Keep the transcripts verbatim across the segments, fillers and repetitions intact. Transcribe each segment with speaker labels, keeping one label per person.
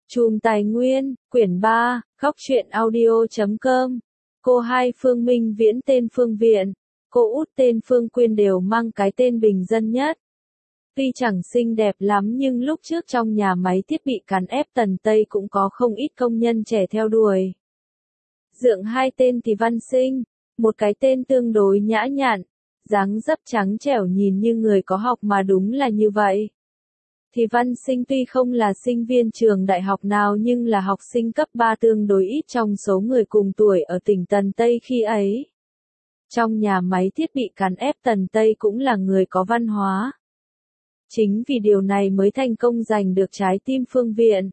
Speaker 1: Chùm Tài Nguyên, quyển ba, góc truyện audio chấm com. Cô hai Phương Minh Viễn tên Phương Viện, cô út tên Phương Quyên đều mang cái tên bình dân nhất. Tuy chẳng xinh đẹp lắm nhưng lúc trước trong nhà máy thiết bị cán ép Tần Tây cũng có không ít công nhân trẻ theo đuổi. Dượng hai tên thì Văn Sinh, một cái tên tương đối nhã nhặn, dáng dấp trắng trẻo nhìn như người có học mà đúng là như vậy. Thì Văn Sinh tuy không là sinh viên trường đại học nào nhưng là học sinh cấp ba tương đối ít trong số người cùng tuổi ở tỉnh Tần Tây khi ấy. Trong nhà máy thiết bị cán ép Tần Tây cũng là người có văn hóa. Chính vì điều này mới thành công giành được trái tim Phương Viện.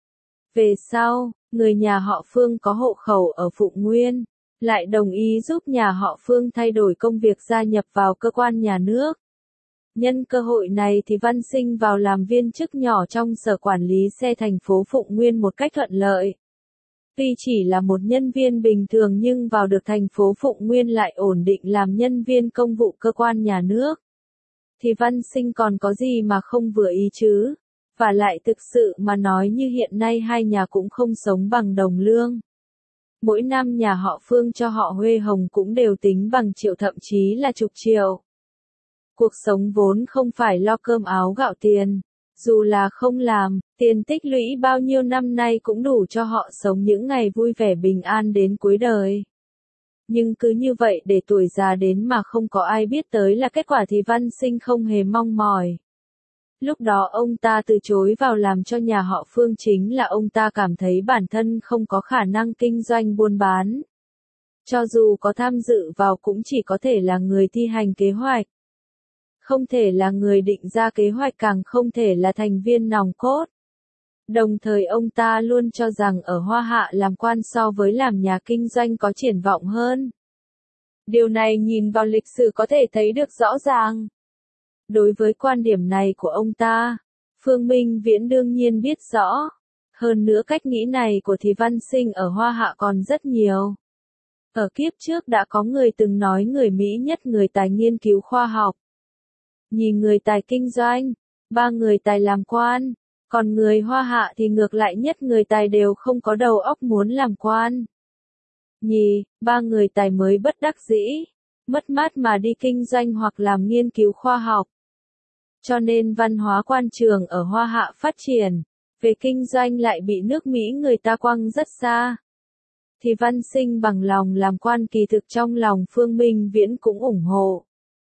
Speaker 1: Về sau, người nhà họ Phương có hộ khẩu ở Phụng Nguyên, lại đồng ý giúp nhà họ Phương thay đổi công việc gia nhập vào cơ quan nhà nước. Nhân cơ hội này thì Văn Sinh vào làm viên chức nhỏ trong sở quản lý xe thành phố Phụng Nguyên một cách thuận lợi. Tuy chỉ là một nhân viên bình thường nhưng vào được thành phố Phụng Nguyên lại ổn định làm nhân viên công vụ cơ quan nhà nước. Thì Văn Sinh còn có gì mà không vừa ý chứ? Và lại thực sự mà nói như hiện nay hai nhà cũng không sống bằng đồng lương. Mỗi năm nhà họ Phương cho họ huê hồng cũng đều tính bằng triệu thậm chí là chục triệu. Cuộc sống vốn không phải lo cơm áo gạo tiền, dù là không làm, tiền tích lũy bao nhiêu năm nay cũng đủ cho họ sống những ngày vui vẻ bình an đến cuối đời. Nhưng cứ như vậy để tuổi già đến mà không có ai biết tới là kết quả thì Văn Sinh không hề mong mỏi. Lúc đó ông ta từ chối vào làm cho nhà họ Phương chính là ông ta cảm thấy bản thân không có khả năng kinh doanh buôn bán. Cho dù có tham dự vào cũng chỉ có thể là người thi hành kế hoạch. Không thể là người định ra kế hoạch, càng không thể là thành viên nòng cốt. Đồng thời ông ta luôn cho rằng ở Hoa Hạ làm quan so với làm nhà kinh doanh có triển vọng hơn. Điều này nhìn vào lịch sử có thể thấy được rõ ràng. Đối với quan điểm này của ông ta, Phương Minh Viễn đương nhiên biết rõ. Hơn nữa cách nghĩ này của thì Văn Sinh ở Hoa Hạ còn rất nhiều. Ở kiếp trước đã có người từng nói người Mỹ nhất người tài nghiên cứu khoa học. Nhìn người tài kinh doanh, ba người tài làm quan, còn người Hoa Hạ thì ngược lại nhất người tài đều không có đầu óc muốn làm quan. Nhì, ba người tài mới bất đắc dĩ, mất mát mà đi kinh doanh hoặc làm nghiên cứu khoa học. Cho nên văn hóa quan trường ở Hoa Hạ phát triển, về kinh doanh lại bị nước Mỹ người ta quăng rất xa. Thì Văn Sinh bằng lòng làm quan kỳ thực trong lòng Phương Minh Viễn cũng ủng hộ.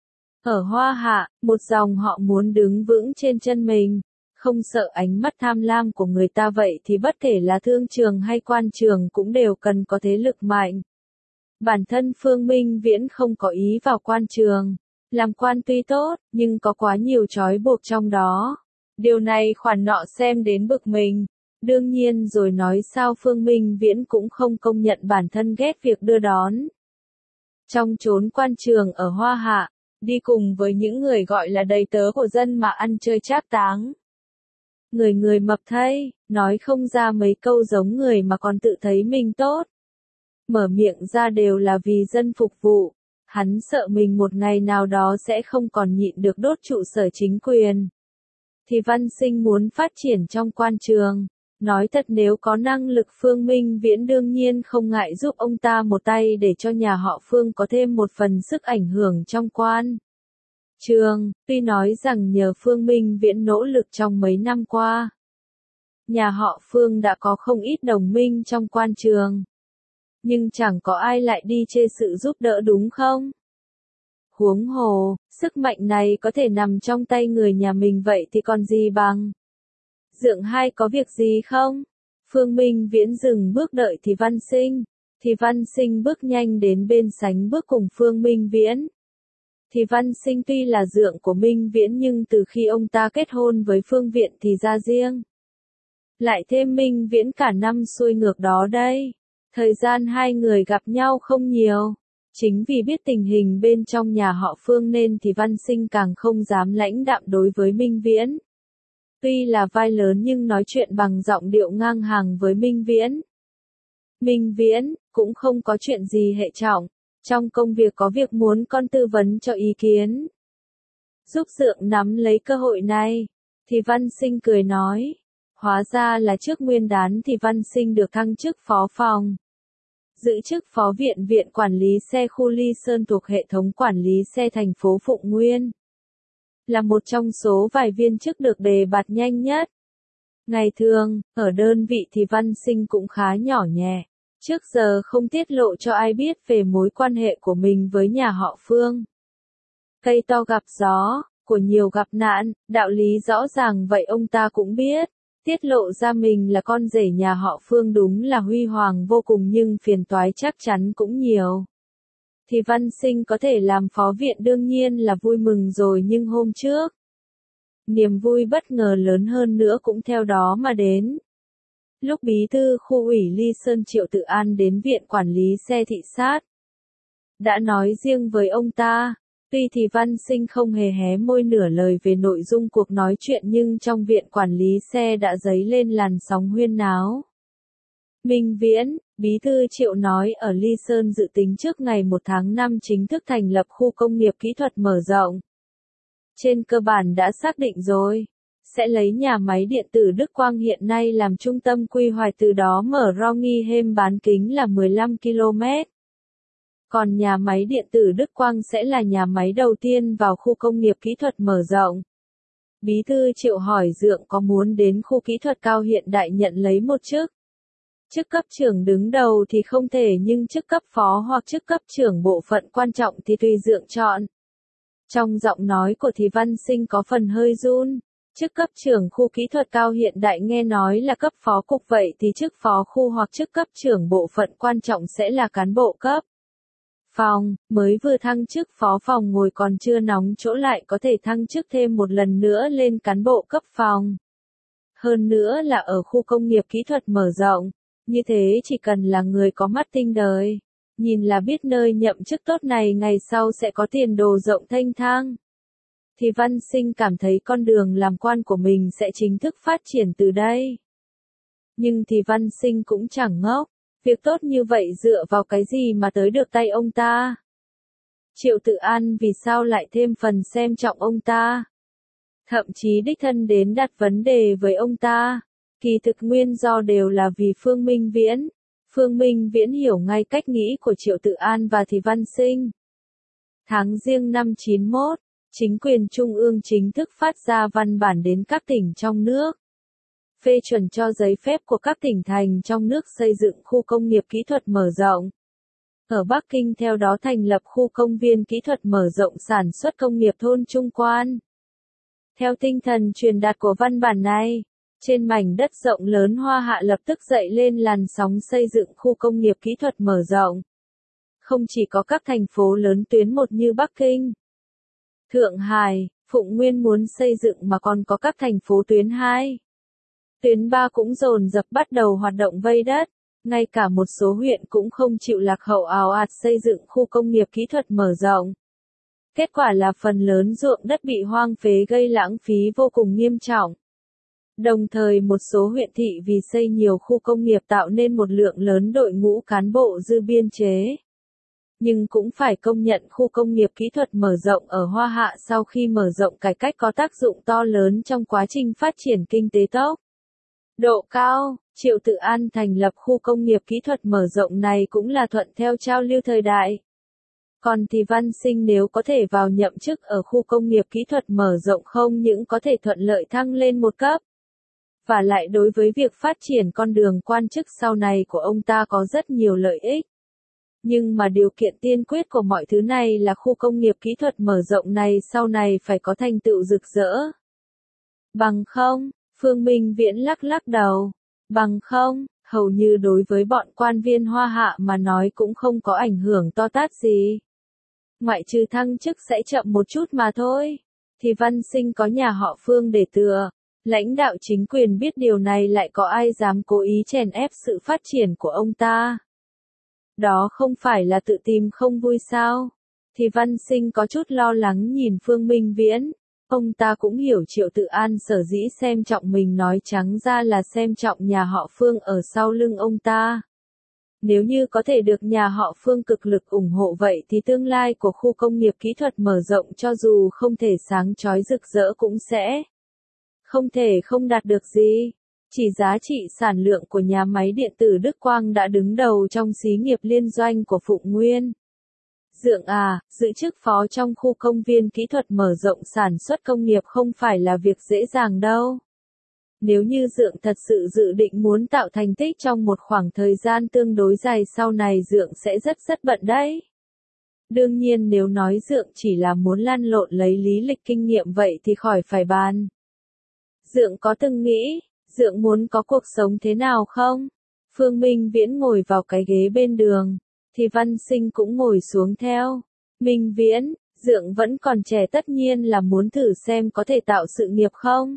Speaker 1: Ở Hoa Hạ, một dòng họ muốn đứng vững trên chân mình, không sợ ánh mắt tham lam của người ta vậy thì bất kể là thương trường hay quan trường cũng đều cần có thế lực mạnh. Bản thân Phương Minh Viễn không có ý vào quan trường, làm quan tuy tốt, nhưng có quá nhiều trói buộc trong đó. Điều này khoản nọ xem đến bực mình. Đương nhiên rồi nói sao Phương Minh Viễn cũng không công nhận bản thân ghét việc đưa đón. Trong chốn quan trường ở Hoa Hạ, đi cùng với những người gọi là đầy tớ của dân mà ăn chơi trác táng. Người người mập thay, nói không ra mấy câu giống người mà còn tự thấy mình tốt. Mở miệng ra đều là vì dân phục vụ, hắn sợ mình một ngày nào đó sẽ không còn nhịn được đốt trụ sở chính quyền. Thì Văn Sinh muốn phát triển trong quan trường, nói thật nếu có năng lực Phương Minh Viễn đương nhiên không ngại giúp ông ta một tay để cho nhà họ Phương có thêm một phần sức ảnh hưởng trong quan trường. Tuy nói rằng nhờ Phương Minh Viễn nỗ lực trong mấy năm qua, nhà họ Phương đã có không ít đồng minh trong quan trường. Nhưng chẳng có ai lại đi chê sự giúp đỡ đúng không? Huống hồ, sức mạnh này có thể nằm trong tay người nhà mình vậy thì còn gì bằng. Dượng hai có việc gì không? Phương Minh Viễn dừng bước đợi thì Văn Sinh. Thì Văn Sinh bước nhanh đến bên sánh bước cùng Phương Minh Viễn. Thì Văn Sinh tuy là dượng của Minh Viễn nhưng từ khi ông ta kết hôn với Phương Viện thì ra riêng. Lại thêm Minh Viễn cả năm xuôi ngược đó đây. Thời gian hai người gặp nhau không nhiều. Chính vì biết tình hình bên trong nhà họ Phương nên thì Văn Sinh càng không dám lãnh đạm đối với Minh Viễn. Tuy là vai lớn nhưng nói chuyện bằng giọng điệu ngang hàng với Minh Viễn. Minh Viễn, cũng không có chuyện gì hệ trọng. Trong công việc có việc muốn con tư vấn cho ý kiến. Giúp dượng nắm lấy cơ hội này. Thì Văn Sinh cười nói. Hóa ra là trước nguyên đán thì Văn Sinh được thăng chức phó phòng. Giữ chức phó viện viện quản lý xe khu Ly Sơn thuộc hệ thống quản lý xe thành phố Phụng Nguyên. Là một trong số vài viên chức được đề bạt nhanh nhất. Ngày thường, ở đơn vị thì Văn Sinh cũng khá nhỏ nhẹ. Trước giờ không tiết lộ cho ai biết về mối quan hệ của mình với nhà họ Phương. Cây to gặp gió, của nhiều gặp nạn, đạo lý rõ ràng vậy ông ta cũng biết. Tiết lộ ra mình là con rể nhà họ Phương đúng là huy hoàng vô cùng nhưng phiền toái chắc chắn cũng nhiều. Thì Văn Sinh có thể làm phó viện đương nhiên là vui mừng rồi nhưng hôm trước, niềm vui bất ngờ lớn hơn nữa cũng theo đó mà đến. Lúc bí thư khu ủy Ly Sơn Triệu Tự An đến viện quản lý xe thị sát, đã nói riêng với ông ta. Tuy thì Văn Sinh không hề hé môi nửa lời về nội dung cuộc nói chuyện nhưng trong viện quản lý xe đã dấy lên làn sóng huyên náo. Minh Viễn, bí thư Triệu nói ở Ly Sơn dự tính trước ngày một tháng năm chính thức thành lập khu công nghiệp kỹ thuật mở rộng. Trên cơ bản đã xác định rồi, sẽ lấy nhà máy điện tử Đức Quang hiện nay làm trung tâm quy hoạch từ đó mở Rongi Hem bán kính là mười lăm ki lô mét. Còn nhà máy điện tử Đức Quang sẽ là nhà máy đầu tiên vào khu công nghiệp kỹ thuật mở rộng. Bí thư Triệu hỏi Dượng có muốn đến khu kỹ thuật cao hiện đại nhận lấy một chức. Chức cấp trưởng đứng đầu thì không thể nhưng chức cấp phó hoặc chức cấp trưởng bộ phận quan trọng thì tùy Dượng chọn. Trong giọng nói của thì Văn Sinh có phần hơi run. Chức cấp trưởng khu kỹ thuật cao hiện đại nghe nói là cấp phó cục vậy thì chức phó khu hoặc chức cấp trưởng bộ phận quan trọng sẽ là cán bộ cấp phòng, mới vừa thăng chức phó phòng ngồi còn chưa nóng chỗ lại có thể thăng chức thêm một lần nữa lên cán bộ cấp phòng. Hơn nữa là ở khu công nghiệp kỹ thuật mở rộng, như thế chỉ cần là người có mắt tinh đời, nhìn là biết nơi nhậm chức tốt này ngày sau sẽ có tiền đồ rộng thênh thang. Thì Văn Sinh cảm thấy con đường làm quan của mình sẽ chính thức phát triển từ đây. Nhưng thì Văn Sinh cũng chẳng ngốc. Việc tốt như vậy dựa vào cái gì mà tới được tay ông ta? Triệu Tự An vì sao lại thêm phần xem trọng ông ta? Thậm chí đích thân đến đặt vấn đề với ông ta. Kỳ thực nguyên do đều là vì Phương Minh Viễn. Phương Minh Viễn hiểu ngay cách nghĩ của Triệu Tự An và thì Văn Sinh. Tháng Giêng năm chín mốt, chính quyền Trung ương chính thức phát ra văn bản đến các tỉnh trong nước. Phê chuẩn cho giấy phép của các tỉnh thành trong nước xây dựng khu công nghiệp kỹ thuật mở rộng. Ở Bắc Kinh theo đó thành lập khu công viên kỹ thuật mở rộng sản xuất công nghiệp thôn Trung Quan. Theo tinh thần truyền đạt của văn bản này, trên mảnh đất rộng lớn Hoa Hạ lập tức dậy lên làn sóng xây dựng khu công nghiệp kỹ thuật mở rộng. Không chỉ có các thành phố lớn tuyến một như Bắc Kinh, Thượng Hải, Phụng Nguyên muốn xây dựng mà còn có các thành phố tuyến hai. Tuyến ba cũng dồn dập bắt đầu hoạt động vây đất, ngay cả một số huyện cũng không chịu lạc hậu ào ạt xây dựng khu công nghiệp kỹ thuật mở rộng. Kết quả là phần lớn ruộng đất bị hoang phế gây lãng phí vô cùng nghiêm trọng. Đồng thời một số huyện thị vì xây nhiều khu công nghiệp tạo nên một lượng lớn đội ngũ cán bộ dư biên chế. Nhưng cũng phải công nhận khu công nghiệp kỹ thuật mở rộng ở Hoa Hạ sau khi mở rộng cải cách có tác dụng to lớn trong quá trình phát triển kinh tế tốc độ cao. Triệu Tự An thành lập khu công nghiệp kỹ thuật mở rộng này cũng là thuận theo trào lưu thời đại. Còn thì Văn Sinh nếu có thể vào nhậm chức ở khu công nghiệp kỹ thuật mở rộng không những có thể thuận lợi thăng lên một cấp, và lại đối với việc phát triển con đường quan chức sau này của ông ta có rất nhiều lợi ích. Nhưng mà điều kiện tiên quyết của mọi thứ này là khu công nghiệp kỹ thuật mở rộng này sau này phải có thành tựu rực rỡ. Bằng không, Phương Minh Viễn lắc lắc đầu. Bằng không, hầu như đối với bọn quan viên Hoa Hạ mà nói cũng không có ảnh hưởng to tát gì. Ngoại trừ thăng chức sẽ chậm một chút mà thôi. Thì Văn Sinh có nhà họ Phương để tựa. Lãnh đạo chính quyền biết điều này lại có ai dám cố ý chèn ép sự phát triển của ông ta. Đó không phải là tự tìm không vui sao? Thì Văn Sinh có chút lo lắng nhìn Phương Minh Viễn. Ông ta cũng hiểu Triệu Tự An sở dĩ xem trọng mình nói trắng ra là xem trọng nhà họ Phương ở sau lưng ông ta. Nếu như có thể được nhà họ Phương cực lực ủng hộ vậy thì tương lai của khu công nghiệp kỹ thuật mở rộng cho dù không thể sáng chói rực rỡ cũng sẽ không thể không đạt được gì. Chỉ giá trị sản lượng của nhà máy điện tử Đức Quang đã đứng đầu trong xí nghiệp liên doanh của Phụng Nguyên. Dượng à, giữ chức phó trong khu công viên kỹ thuật mở rộng sản xuất công nghiệp không phải là việc dễ dàng đâu. Nếu như Dượng thật sự dự định muốn tạo thành tích trong một khoảng thời gian tương đối dài sau này Dượng sẽ rất rất bận đấy. Đương nhiên nếu nói Dượng chỉ là muốn lăn lộn lấy lý lịch kinh nghiệm vậy thì khỏi phải bàn. Dượng có từng nghĩ, Dượng muốn có cuộc sống thế nào không? Phương Minh Viễn ngồi vào cái ghế bên đường, thì Văn Sinh cũng ngồi xuống theo. Minh Viễn, Dượng vẫn còn trẻ tất nhiên là muốn thử xem có thể tạo sự nghiệp không?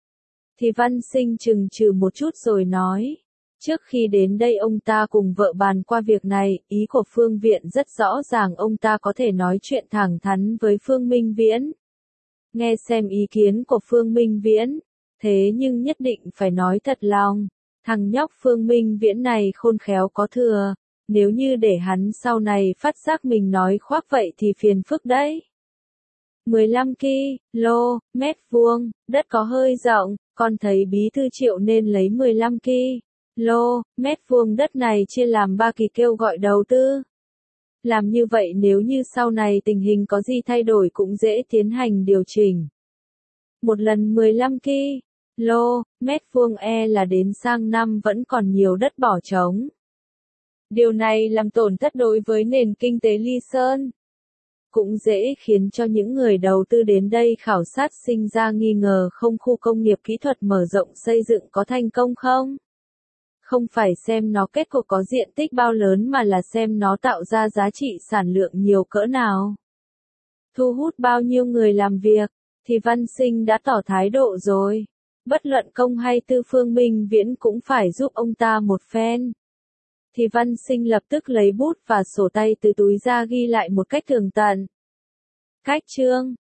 Speaker 1: Thì Văn Sinh chừng chừ một chút rồi nói. Trước khi đến đây ông ta cùng vợ bàn qua việc này, ý của Phương Viện rất rõ ràng ông ta có thể nói chuyện thẳng thắn với Phương Minh Viễn. Nghe xem ý kiến của Phương Minh Viễn, thế nhưng nhất định phải nói thật lòng, thằng nhóc Phương Minh Viễn này khôn khéo có thừa, nếu như để hắn sau này phát giác mình nói khoác vậy thì phiền phức đấy. mười lăm ki lô mét vuông, đất có hơi rộng, con thấy bí thư Triệu nên lấy mười lăm ki lô mét vuông đất này chia làm ba kỳ kêu gọi đầu tư. Làm như vậy nếu như sau này tình hình có gì thay đổi cũng dễ tiến hành điều chỉnh. Một lần mười lăm ki lô mét vuông e là đến sang năm vẫn còn nhiều đất bỏ trống. Điều này làm tổn thất đối với nền kinh tế Ly Sơn. Cũng dễ khiến cho những người đầu tư đến đây khảo sát sinh ra nghi ngờ không khu công nghiệp kỹ thuật mở rộng xây dựng có thành công không? Không phải xem nó kết cục có diện tích bao lớn mà là xem nó tạo ra giá trị sản lượng nhiều cỡ nào. Thu hút bao nhiêu người làm việc, thì Văn Sinh đã tỏ thái độ rồi. Bất luận công hay tư Phương Minh Viễn cũng phải giúp ông ta một phen. Thì Văn Sinh lập tức lấy bút và sổ tay từ túi ra ghi lại một cách tường tận. Cách chương